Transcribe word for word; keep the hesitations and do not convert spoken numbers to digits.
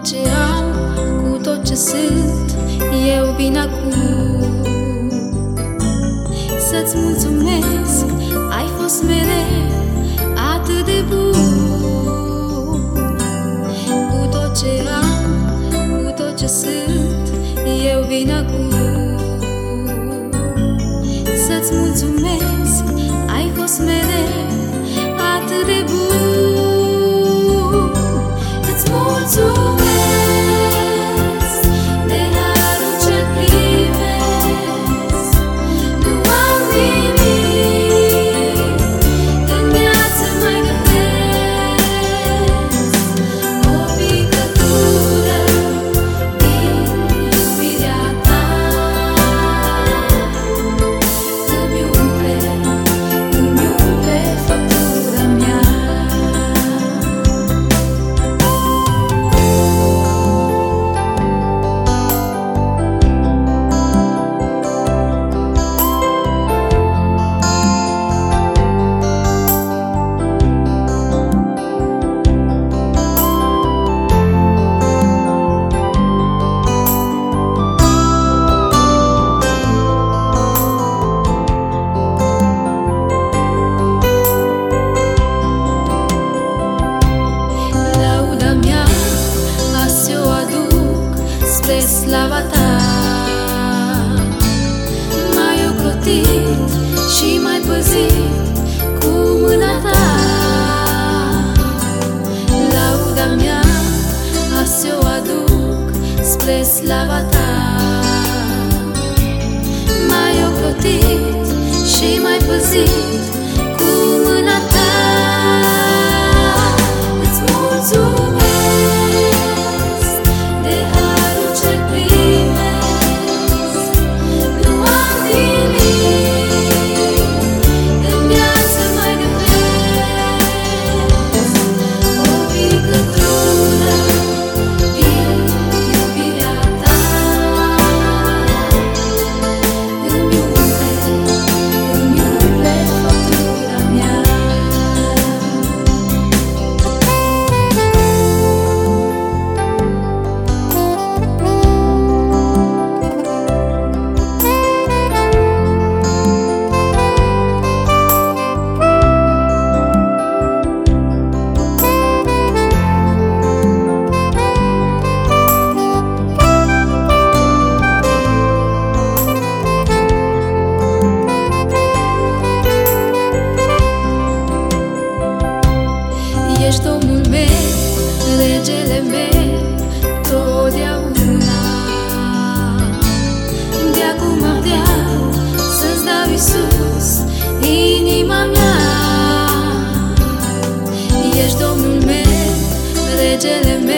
ce am, cu tot ce sunt, eu vin acum să-ți mulțumesc. Ai fost mereu atât de bun. Cu tot ce am, cu tot ce sunt, eu vin acum să-ți mulțumesc. Ai fost mereu atât de bun. Îți mulțumesc de harul ce primesc. Nu am nimic în viață, mai găsesc o picătură din iubirea ta. Îmi umple, îmi umple făptura mea. Spre slava ta m-ai ocrotit și m-ai păzit cu mâna ta. Lauda mea azi o aduc spre slava ta. M-ai ocrotit și m-ai păzit cu mâna ta. Îți mulțumesc ești Domnul meu, regele meu, totdeauna. De-acum vreau să-ți dau, Iisus, inima mea. Ești Domnul meu, regele meu,